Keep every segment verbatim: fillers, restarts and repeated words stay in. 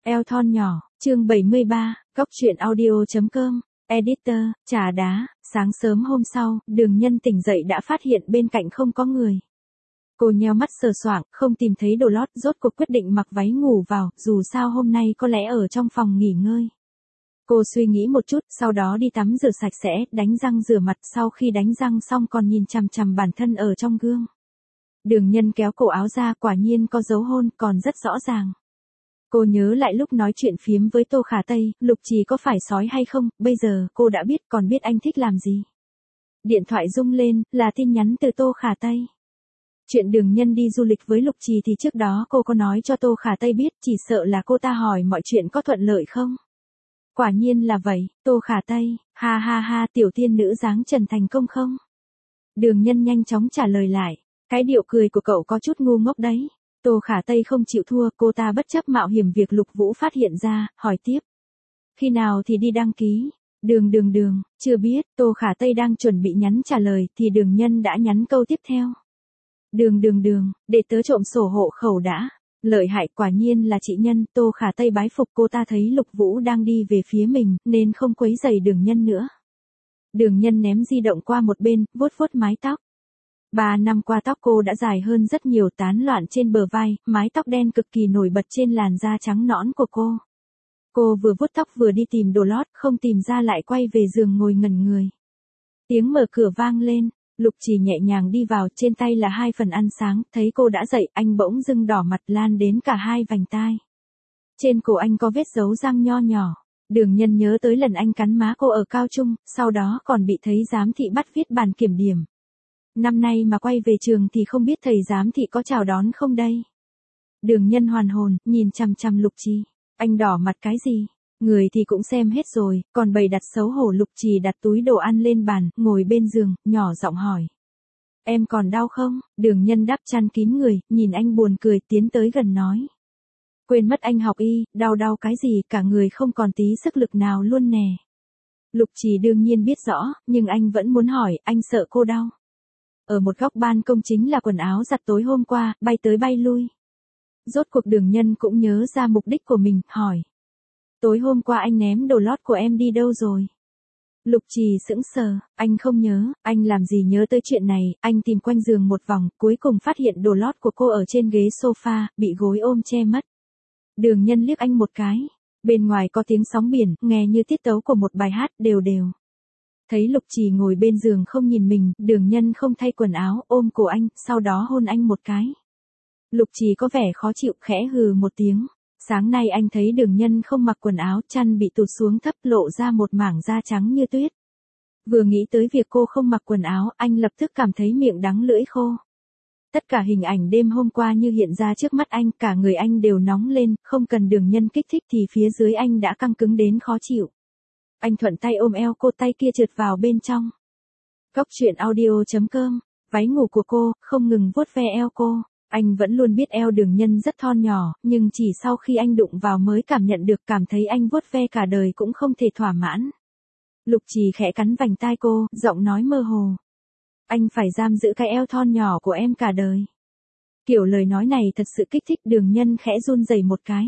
Eo thon nhỏ, chương bảy mươi ba, góc truyện audio.com, editor, trà đá. Sáng sớm hôm sau, Đường Nhân tỉnh dậy đã phát hiện bên cạnh không có người. Cô nheo mắt sờ soạng, không tìm thấy đồ lót, rốt cuộc quyết định mặc váy ngủ vào, dù sao hôm nay có lẽ ở trong phòng nghỉ ngơi. Cô suy nghĩ một chút, sau đó đi tắm rửa sạch sẽ, đánh răng rửa mặt, sau khi đánh răng xong còn nhìn chằm chằm bản thân ở trong gương. Đường Nhân kéo cổ áo ra, quả nhiên có dấu hôn, còn rất rõ ràng. Cô nhớ lại lúc nói chuyện phiếm với Tô Khả Tây, Lục Trì có phải sói hay không, bây giờ cô đã biết, còn biết anh thích làm gì. Điện thoại rung lên, là tin nhắn từ Tô Khả Tây. Chuyện Đường Nhân đi du lịch với Lục Trì thì trước đó cô có nói cho Tô Khả Tây biết, chỉ sợ là cô ta hỏi mọi chuyện có thuận lợi không. Quả nhiên là vậy, Tô Khả Tây, ha ha ha, tiểu tiên nữ dáng trần thành công không? Đường Nhân nhanh chóng trả lời lại, cái điệu cười của cậu có chút ngu ngốc đấy. Tô Khả Tây không chịu thua, cô ta bất chấp mạo hiểm việc Lục Vũ phát hiện ra, hỏi tiếp. Khi nào thì đi đăng ký? Đường đường đường, chưa biết, Tô Khả Tây đang chuẩn bị nhắn trả lời thì Đường Nhân đã nhắn câu tiếp theo. Đường đường đường, để tớ trộm sổ hộ khẩu đã. Lợi hại, quả nhiên là chị Nhân. Tô Khả Tây bái phục, cô ta thấy Lục Vũ đang đi về phía mình, nên không quấy rầy Đường Nhân nữa. Đường Nhân ném di động qua một bên, vuốt vuốt mái tóc. Ba năm qua tóc cô đã dài hơn rất nhiều, tán loạn trên bờ vai, mái tóc đen cực kỳ nổi bật trên làn da trắng nõn của cô. Cô vừa vuốt tóc vừa đi tìm đồ lót, không tìm ra lại quay về giường ngồi ngẩn người. Tiếng mở cửa vang lên, Lục Trì nhẹ nhàng đi vào, trên tay là hai phần ăn sáng, thấy cô đã dậy, anh bỗng dưng đỏ mặt lan đến cả hai vành tai. Trên cổ anh có vết dấu răng nho nhỏ. Đường Nhân nhớ tới lần anh cắn má cô ở cao trung, sau đó còn bị thấy giám thị bắt viết bản kiểm điểm. Năm nay mà quay về trường thì không biết thầy giám thị có chào đón không đây. Đường Nhân hoàn hồn, nhìn chằm chằm Lục Trì. Anh đỏ mặt cái gì? Người thì cũng xem hết rồi, còn bày đặt xấu hổ. Lục Trì đặt túi đồ ăn lên bàn, ngồi bên giường, nhỏ giọng hỏi. Em còn đau không? Đường Nhân đắp chăn kín người, nhìn anh buồn cười, tiến tới gần nói. Quên mất anh học y, đau đau cái gì, cả người không còn tí sức lực nào luôn nè. Lục Trì đương nhiên biết rõ, nhưng anh vẫn muốn hỏi, anh sợ cô đau. Ở một góc ban công chính là quần áo giặt tối hôm qua, bay tới bay lui. Rốt cuộc Đường Nhân cũng nhớ ra mục đích của mình, hỏi. Tối hôm qua anh ném đồ lót của em đi đâu rồi? Lục Trì sững sờ, anh không nhớ, anh làm gì nhớ tới chuyện này, anh tìm quanh giường một vòng, cuối cùng phát hiện đồ lót của cô ở trên ghế sofa, bị gối ôm che mất. Đường Nhân liếc anh một cái, bên ngoài có tiếng sóng biển, nghe như tiết tấu của một bài hát, đều đều. Thấy Lục Trì ngồi bên giường không nhìn mình, Đường Nhân không thay quần áo, ôm cổ anh, sau đó hôn anh một cái. Lục Trì có vẻ khó chịu, khẽ hừ một tiếng. Sáng nay anh thấy Đường Nhân không mặc quần áo, chăn bị tụt xuống thấp, lộ ra một mảng da trắng như tuyết. Vừa nghĩ tới việc cô không mặc quần áo, anh lập tức cảm thấy miệng đắng lưỡi khô. Tất cả hình ảnh đêm hôm qua như hiện ra trước mắt anh, cả người anh đều nóng lên, không cần Đường Nhân kích thích thì phía dưới anh đã căng cứng đến khó chịu. Anh thuận tay ôm eo cô, tay kia trượt vào bên trong. Góc truyện audio.com, váy ngủ của cô, không ngừng vuốt ve eo cô. Anh vẫn luôn biết eo Đường Nhân rất thon nhỏ, nhưng chỉ sau khi anh đụng vào mới cảm nhận được, cảm thấy anh vuốt ve cả đời cũng không thể thỏa mãn. Lục Trì khẽ cắn vành tai cô, giọng nói mơ hồ. Anh phải giam giữ cái eo thon nhỏ của em cả đời. Kiểu lời nói này thật sự kích thích. Đường Nhân khẽ run rẩy một cái.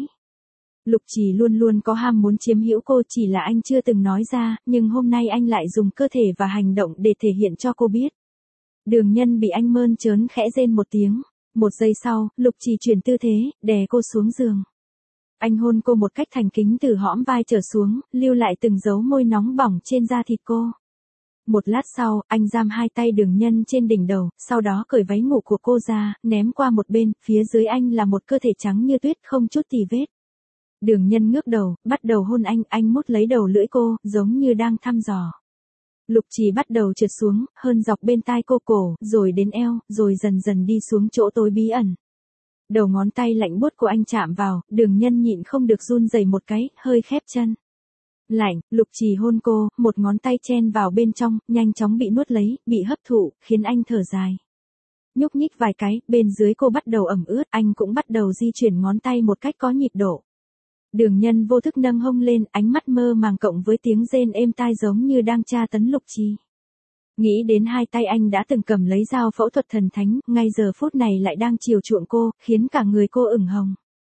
Lục Trì luôn luôn có ham muốn chiếm hữu cô, chỉ là anh chưa từng nói ra, nhưng hôm nay anh lại dùng cơ thể và hành động để thể hiện cho cô biết. Đường Nhân bị anh mơn trớn khẽ rên một tiếng. Một giây sau, Lục Trì chuyển tư thế, đè cô xuống giường. Anh hôn cô một cách thành kính từ hõm vai trở xuống, lưu lại từng dấu môi nóng bỏng trên da thịt cô. Một lát sau, anh giam hai tay Đường Nhân trên đỉnh đầu, sau đó cởi váy ngủ của cô ra, ném qua một bên, phía dưới anh là một cơ thể trắng như tuyết, không chút tì vết. Đường Nhân ngước đầu, bắt đầu hôn anh, anh mút lấy đầu lưỡi cô, giống như đang thăm dò. Lục Trì bắt đầu trượt xuống, hơn dọc bên tai cô, cổ, rồi đến eo, rồi dần dần đi xuống chỗ tối bí ẩn. Đầu ngón tay lạnh buốt của anh chạm vào, Đường Nhân nhịn không được run rẩy một cái, hơi khép chân. Lạnh, Lục Trì hôn cô, một ngón tay chen vào bên trong, nhanh chóng bị nuốt lấy, bị hấp thụ, khiến anh thở dài. Nhúc nhích vài cái, bên dưới cô bắt đầu ẩm ướt, anh cũng bắt đầu di chuyển ngón tay một cách có nhịp độ. Đường Nhân vô thức nâng hông lên, ánh mắt mơ màng cộng với tiếng rên êm tai giống như đang tra tấn Lục Trì. Nghĩ đến hai tay anh đã từng cầm lấy dao phẫu thuật thần thánh, ngay giờ phút này lại đang chiều chuộng cô, khiến cả người cô ửng hồng.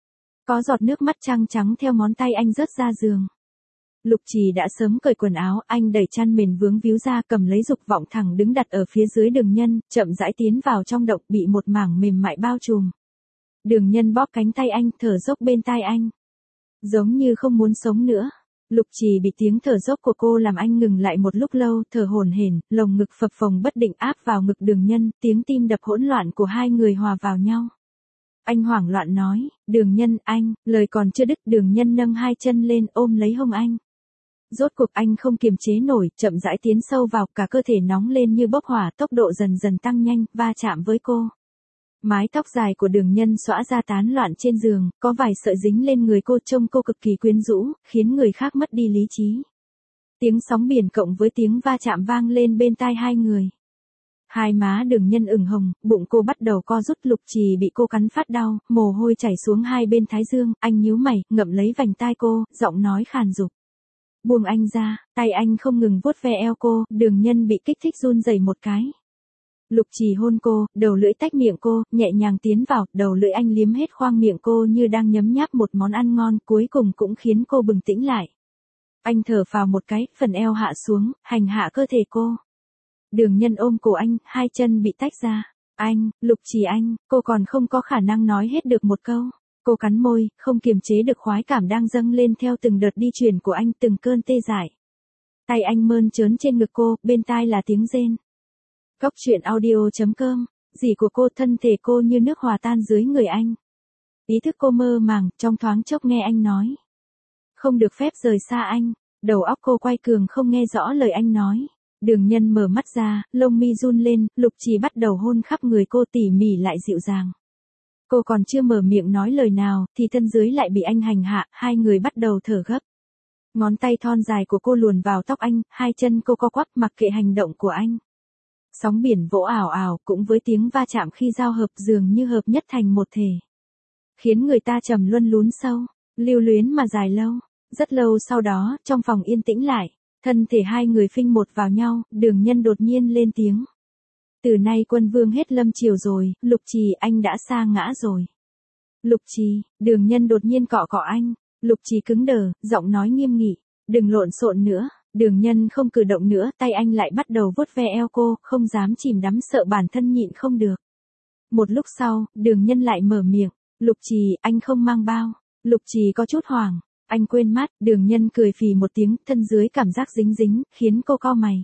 Có giọt nước mắt trăng trắng theo ngón tay anh rớt ra giường. Lục Trì đã sớm cởi quần áo, anh đẩy chăn mền vướng víu ra, cầm lấy Dục Vọng thẳng đứng đặt ở phía dưới Đường Nhân, chậm rãi tiến vào trong động, bị một mảng mềm mại bao trùm. Đường Nhân bóp cánh tay anh, thở dốc bên tai anh. Giống như không muốn sống nữa. Lục Trì bị tiếng thở dốc của cô làm anh ngừng lại một lúc lâu, thở hổn hển, lồng ngực phập phồng bất định áp vào ngực Đường Nhân, tiếng tim đập hỗn loạn của hai người hòa vào nhau. Anh hoảng loạn nói, Đường Nhân, anh, lời còn chưa đứt, Đường Nhân nâng hai chân lên ôm lấy hông anh. Rốt cuộc anh không kiềm chế nổi, chậm rãi tiến sâu vào, cả cơ thể nóng lên như bốc hỏa, tốc độ dần dần tăng nhanh, va chạm với cô. Mái tóc dài của Đường Nhân xõa ra tán loạn trên giường, có vài sợi dính lên người cô, trông cô cực kỳ quyến rũ, khiến người khác mất đi lý trí. Tiếng sóng biển cộng với tiếng va chạm vang lên bên tai hai người. Hai má Đường Nhân ửng hồng, bụng cô bắt đầu co rút. Lục Trì bị cô cắn phát đau, mồ hôi chảy xuống hai bên thái dương, anh nhíu mày, ngậm lấy vành tai cô, giọng nói khàn giục. Buông anh ra, tay anh không ngừng vuốt ve eo cô, Đường Nhân bị kích thích run rẩy một cái. Lục Trì hôn cô, đầu lưỡi tách miệng cô, nhẹ nhàng tiến vào, đầu lưỡi anh liếm hết khoang miệng cô như đang nhấm nháp một món ăn ngon, cuối cùng cũng khiến cô bừng tỉnh lại. Anh thở phào một cái, phần eo hạ xuống, hành hạ cơ thể cô. Đường Nhân ôm cổ anh, hai chân bị tách ra. Anh, Lục Trì anh, cô còn không có khả năng nói hết được một câu. Cô cắn môi, không kiềm chế được khoái cảm đang dâng lên theo từng đợt đi chuyển của anh, từng cơn tê dại. Tay anh mơn trớn trên ngực cô, bên tai là tiếng rên. Cóc truyện audio chấm com, dì của cô, thân thể cô như nước hòa tan dưới người anh. Ý thức cô mơ màng, trong thoáng chốc nghe anh nói. Không được phép rời xa anh, đầu óc cô quay cuồng không nghe rõ lời anh nói. Đường Nhân mở mắt ra, lông mi run lên, Lục Trì bắt đầu hôn khắp người cô tỉ mỉ lại dịu dàng. Cô còn chưa mở miệng nói lời nào, thì thân dưới lại bị anh hành hạ, hai người bắt đầu thở gấp. Ngón tay thon dài của cô luồn vào tóc anh, hai chân cô co quắp mặc kệ hành động của anh. Sóng biển vỗ ảo ảo, cũng với tiếng va chạm khi giao hợp dường như hợp nhất thành một thể. Khiến người ta trầm luân lún sâu, lưu luyến mà dài lâu. Rất lâu sau đó, trong phòng yên tĩnh lại, thân thể hai người phinh một vào nhau, Đường Nhân đột nhiên lên tiếng. Từ nay quân vương hết lâm triều rồi, Lục Trì anh đã sa ngã rồi. Lục Trì, Đường Nhân đột nhiên cọ cọ anh, Lục Trì cứng đờ, giọng nói nghiêm nghị, đừng lộn xộn nữa. Đường Nhân không cử động nữa, tay anh lại bắt đầu vuốt ve eo cô, không dám chìm đắm sợ bản thân nhịn không được. Một lúc sau, Đường Nhân lại mở miệng, Lục Trì, anh không mang bao. Lục Trì có chút hoảng, anh quên mắt, Đường Nhân cười phì một tiếng, thân dưới cảm giác dính dính, khiến cô cau mày.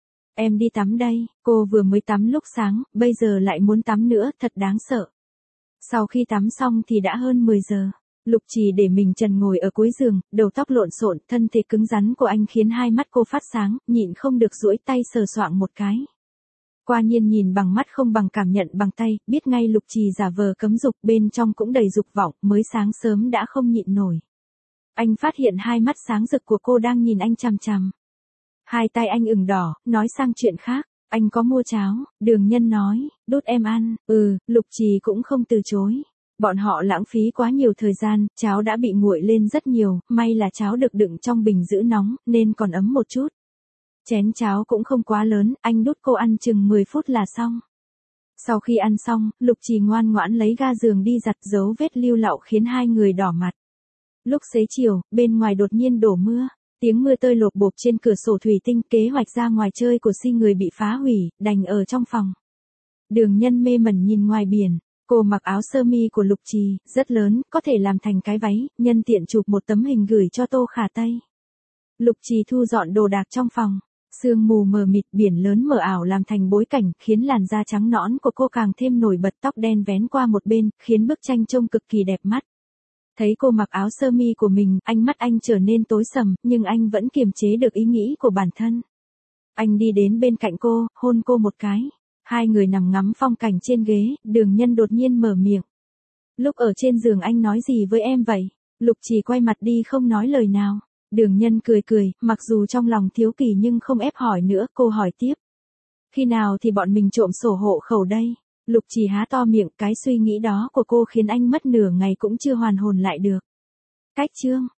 Em đi tắm đây, cô vừa mới tắm lúc sáng, bây giờ lại muốn tắm nữa, thật đáng sợ. Sau khi tắm xong thì đã hơn mười giờ. Lục Trì để mình trần ngồi ở cuối giường, đầu tóc lộn xộn, thân thể cứng rắn của anh khiến hai mắt cô phát sáng, nhịn không được duỗi tay sờ soạng một cái. Qua nhiên nhìn bằng mắt không bằng cảm nhận bằng tay, biết ngay Lục Trì giả vờ cấm dục, bên trong cũng đầy dục vọng, mới sáng sớm đã không nhịn nổi. Anh phát hiện hai mắt sáng rực của cô đang nhìn anh chằm chằm. Hai tay anh ửng đỏ, nói sang chuyện khác, anh có mua cháo, Đường Nhân nói, đút em ăn, ừ, Lục Trì cũng không từ chối. Bọn họ lãng phí quá nhiều thời gian, cháo đã bị nguội lên rất nhiều, may là cháo được đựng trong bình giữ nóng, nên còn ấm một chút. Chén cháo cũng không quá lớn, anh đút cô ăn chừng mười phút là xong. Sau khi ăn xong, Lục Trì ngoan ngoãn lấy ga giường đi giặt, dấu vết lưu lậu khiến hai người đỏ mặt. Lúc xế chiều, bên ngoài đột nhiên đổ mưa. Tiếng mưa tơi lộp bộp trên cửa sổ thủy tinh, kế hoạch ra ngoài chơi của si người bị phá hủy, đành ở trong phòng. Đường Nhân mê mẩn nhìn ngoài biển. Cô mặc áo sơ mi của Lục Trì, rất lớn, có thể làm thành cái váy, nhân tiện chụp một tấm hình gửi cho Tô Khả Tây. Lục Trì thu dọn đồ đạc trong phòng. Sương mù mờ mịt, biển lớn mờ ảo làm thành bối cảnh, khiến làn da trắng nõn của cô càng thêm nổi bật, tóc đen vén qua một bên, khiến bức tranh trông cực kỳ đẹp mắt. Thấy cô mặc áo sơ mi của mình, ánh mắt anh trở nên tối sầm, nhưng anh vẫn kiềm chế được ý nghĩ của bản thân. Anh đi đến bên cạnh cô, hôn cô một cái. Hai người nằm ngắm phong cảnh trên ghế, Đường Nhân đột nhiên mở miệng. Lúc ở trên giường anh nói gì với em vậy? Lục Trì quay mặt đi không nói lời nào. Đường Nhân cười cười, mặc dù trong lòng thiếu kỳ nhưng không ép hỏi nữa, cô hỏi tiếp. Khi nào thì bọn mình trộm sổ hộ khẩu đây? Lục Trì há to miệng, cái suy nghĩ đó của cô khiến anh mất nửa ngày cũng chưa hoàn hồn lại được. Cách chương.